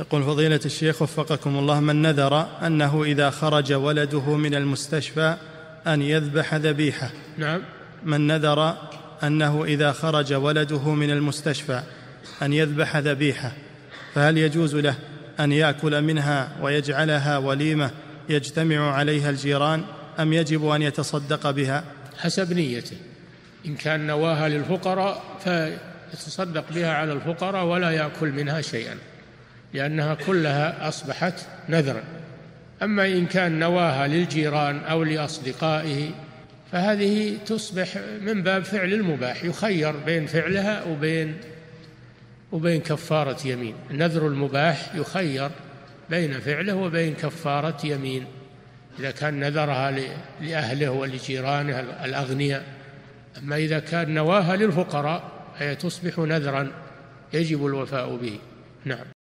يقول فضيلة الشيخ وفقكم الله: من نذر أنه إذا خرج ولده من المستشفى أن يذبح ذبيحة. نعم. من نذر أنه إذا خرج ولده من المستشفى أن يذبح ذبيحة، فهل يجوز له أن يأكل منها ويجعلها وليمة يجتمع عليها الجيران، أم يجب أن يتصدق بها؟ حسب نيته. إن كان نواها للفقراء فيتصدق بها على الفقراء ولا يأكل منها شيئا، لأنها كلها أصبحت نذرا. أما إن كان نواها للجيران أو لأصدقائه فهذه تصبح من باب فعل المباح، يخير بين فعلها وبين كفارة يمين. النذر المباح يخير بين فعله وبين كفارة يمين إذا كان نذرها لأهله ولجيرانه الأغنياء. أما إذا كان نواها للفقراء فهي تصبح نذرا يجب الوفاء به. نعم.